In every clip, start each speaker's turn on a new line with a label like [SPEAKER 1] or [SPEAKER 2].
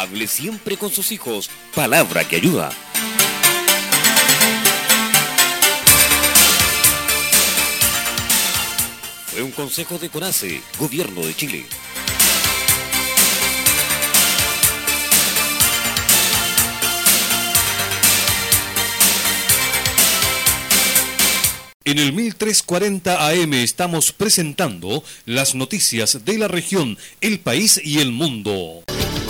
[SPEAKER 1] Hable siempre con sus hijos. Palabra que ayuda. Fue un consejo de CONACE, Gobierno de Chile.
[SPEAKER 2] En el 1340 AM estamos presentando las noticias de la región, el país y el mundo.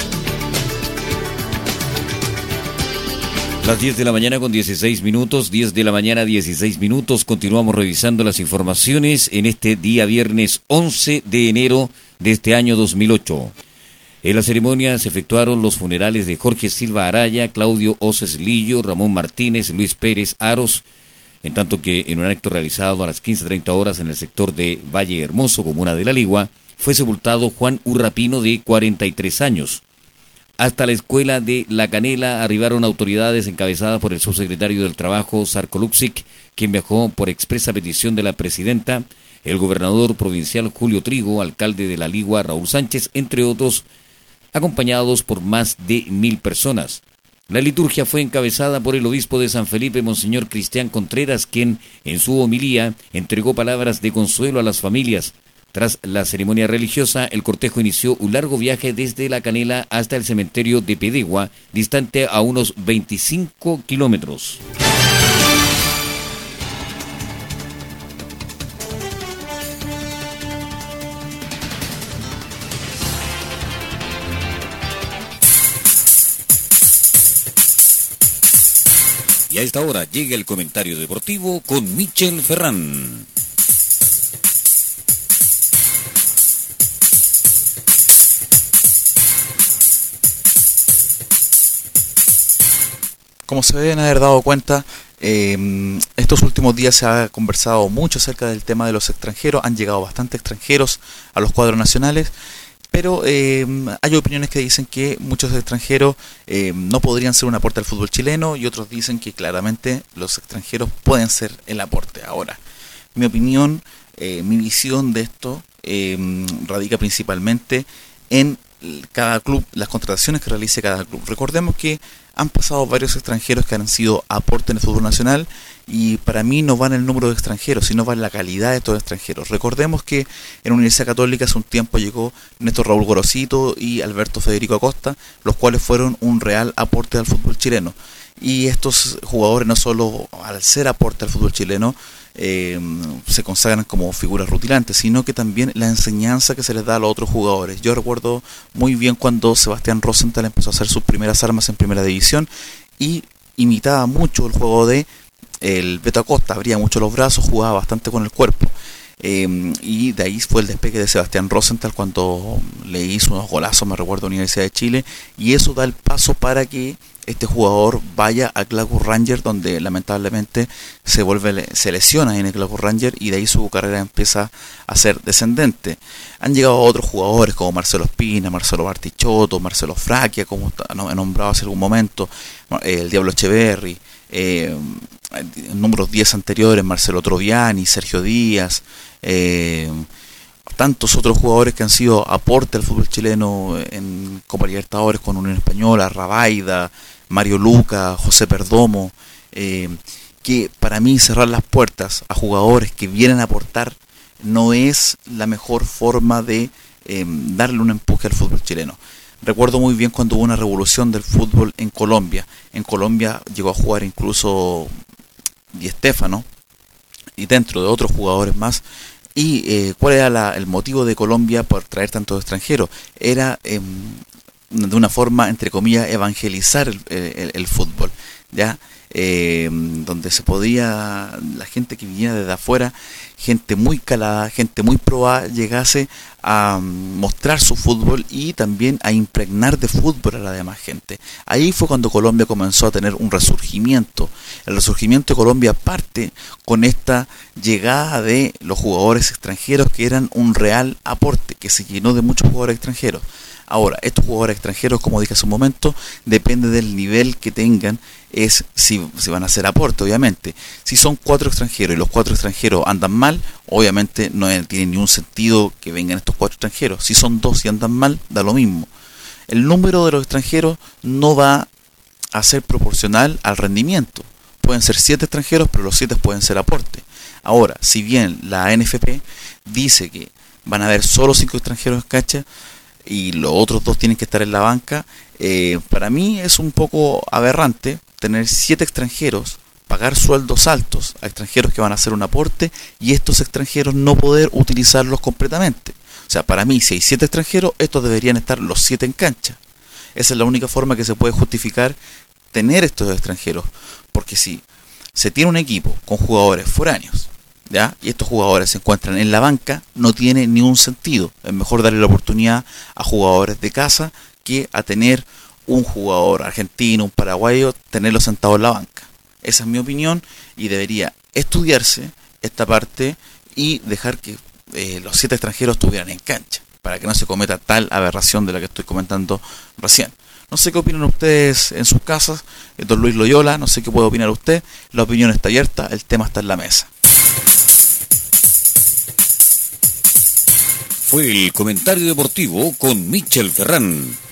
[SPEAKER 1] Las 10 de la mañana con 16 minutos, 10 de la mañana 16 minutos, continuamos revisando las informaciones en este día viernes 11 de enero de este año 2008. En la ceremonia se efectuaron los funerales de Jorge Silva Araya, Claudio Oces Lillo, Ramón Martínez, Luis Pérez Aros, en tanto que en un acto realizado a las 15:30 horas en el sector de Valle Hermoso, comuna de La Ligua, fue sepultado Juan Urrapino, de 43 años. Hasta la escuela de La Canela arribaron autoridades encabezadas por el subsecretario del Trabajo, Sarko Luksic, quien viajó por expresa petición de la presidenta, el gobernador provincial Julio Trigo, alcalde de La Ligua, Raúl Sánchez, entre otros, acompañados por más de 1.000 personas. La liturgia fue encabezada por el obispo de San Felipe, Monseñor Cristian Contreras, quien, en su homilía, entregó palabras de consuelo a las familias. Tras la ceremonia religiosa, el cortejo inició un largo viaje desde La Canela hasta el cementerio de Pedegua, distante a unos 25 kilómetros. Y a esta hora llega el comentario deportivo con Michel Ferrán.
[SPEAKER 3] Como se deben haber dado cuenta, estos últimos días se ha conversado mucho acerca del tema de los extranjeros. Han llegado bastantes extranjeros a los cuadros nacionales, pero hay opiniones que dicen que muchos extranjeros no podrían ser un aporte al fútbol chileno, y otros dicen que claramente los extranjeros pueden ser el aporte. Ahora, mi opinión, mi visión de esto radica principalmente en cada club, las contrataciones que realice cada club. Recordemos que han pasado varios extranjeros que han sido aporte en el fútbol nacional, y para mí no va en el número de extranjeros, sino va en la calidad de estos extranjeros. Recordemos que en la Universidad Católica hace un tiempo llegó Néstor Raúl Gorosito y Alberto Federico Acosta, los cuales fueron un real aporte al fútbol chileno. Y estos jugadores, no solo al ser aporte al fútbol chileno, se consagran como figuras rutilantes, sino que también la enseñanza que se les da a los otros jugadores. Yo recuerdo muy bien cuando Sebastián Rosenthal empezó a hacer sus primeras armas en primera división y imitaba mucho el juego de el Beto Acosta, abría mucho los brazos, jugaba bastante con el cuerpo. Y de ahí fue el despegue de Sebastián Rosenthal cuando le hizo unos golazos, me recuerdo, a la Universidad de Chile, y eso da el paso para que este jugador vaya a Glasgow Rangers, donde lamentablemente se lesiona en el Glasgow Rangers, y de ahí su carrera empieza a ser descendente. Han llegado otros jugadores como Marcelo Espina, Marcelo Bartichotto, Marcelo Fraquia, como he nombrado hace algún momento, el Diablo Echeverri, números 10 anteriores, Marcelo Troviani, Sergio Díaz, tantos otros jugadores que han sido aporte al fútbol chileno en Copa Libertadores con Unión Española, Rabaida, Mario Luca, José Perdomo, que para mí cerrar las puertas a jugadores que vienen a aportar no es la mejor forma de darle un empuje al fútbol chileno. Recuerdo muy bien cuando hubo una revolución del fútbol en Colombia. En Colombia llegó a jugar incluso Di Stéfano, y dentro de otros jugadores más. ¿Y cuál era el motivo de Colombia por traer tantos extranjeros? Era de una forma, entre comillas, evangelizar el fútbol, ¿ya? Donde se podía, la gente que viniera desde afuera, gente muy calada, gente muy probada, llegase a mostrar su fútbol y también a impregnar de fútbol a la demás gente. Ahí fue cuando Colombia comenzó a tener un resurgimiento. El resurgimiento de Colombia parte con esta llegada de los jugadores extranjeros, que eran un real aporte, que se llenó de muchos jugadores extranjeros. Ahora, estos jugadores extranjeros, como dije hace un momento, depende del nivel que tengan, es si van a hacer aporte, obviamente. Si son 4 extranjeros y los 4 extranjeros andan mal, obviamente no tiene ningún sentido que vengan estos 4 extranjeros. Si son 2 y andan mal, da lo mismo. el número de los extranjeros no va a ser proporcional al rendimiento. Pueden ser 7 extranjeros, pero los 7 pueden ser aporte. Ahora, si bien la NFP dice que van a haber solo 5 extranjeros en cancha y los otros 2 tienen que estar en la banca, para mí es un poco aberrante tener 7 extranjeros, pagar sueldos altos a extranjeros que van a hacer un aporte y estos extranjeros no poder utilizarlos completamente. O sea, para mí, si hay 7 extranjeros, estos deberían estar los 7 en cancha. Esa es la única forma que se puede justificar tener estos extranjeros. Porque si se tiene un equipo con jugadores foráneos, ¿ya? Y estos jugadores se encuentran en la banca, no tiene ni un sentido. Es mejor darle la oportunidad a jugadores de casa que a tener un jugador argentino, un paraguayo, tenerlo sentado en la banca. Esa es mi opinión y debería estudiarse esta parte y dejar que los 7 extranjeros estuvieran en cancha, para que no se cometa tal aberración de la que estoy comentando recién. No sé qué opinan ustedes en sus casas, don Luis Loyola, no sé qué puede opinar usted. La opinión está abierta, el tema está en la mesa.
[SPEAKER 1] Fue el comentario deportivo con Michel Ferrán.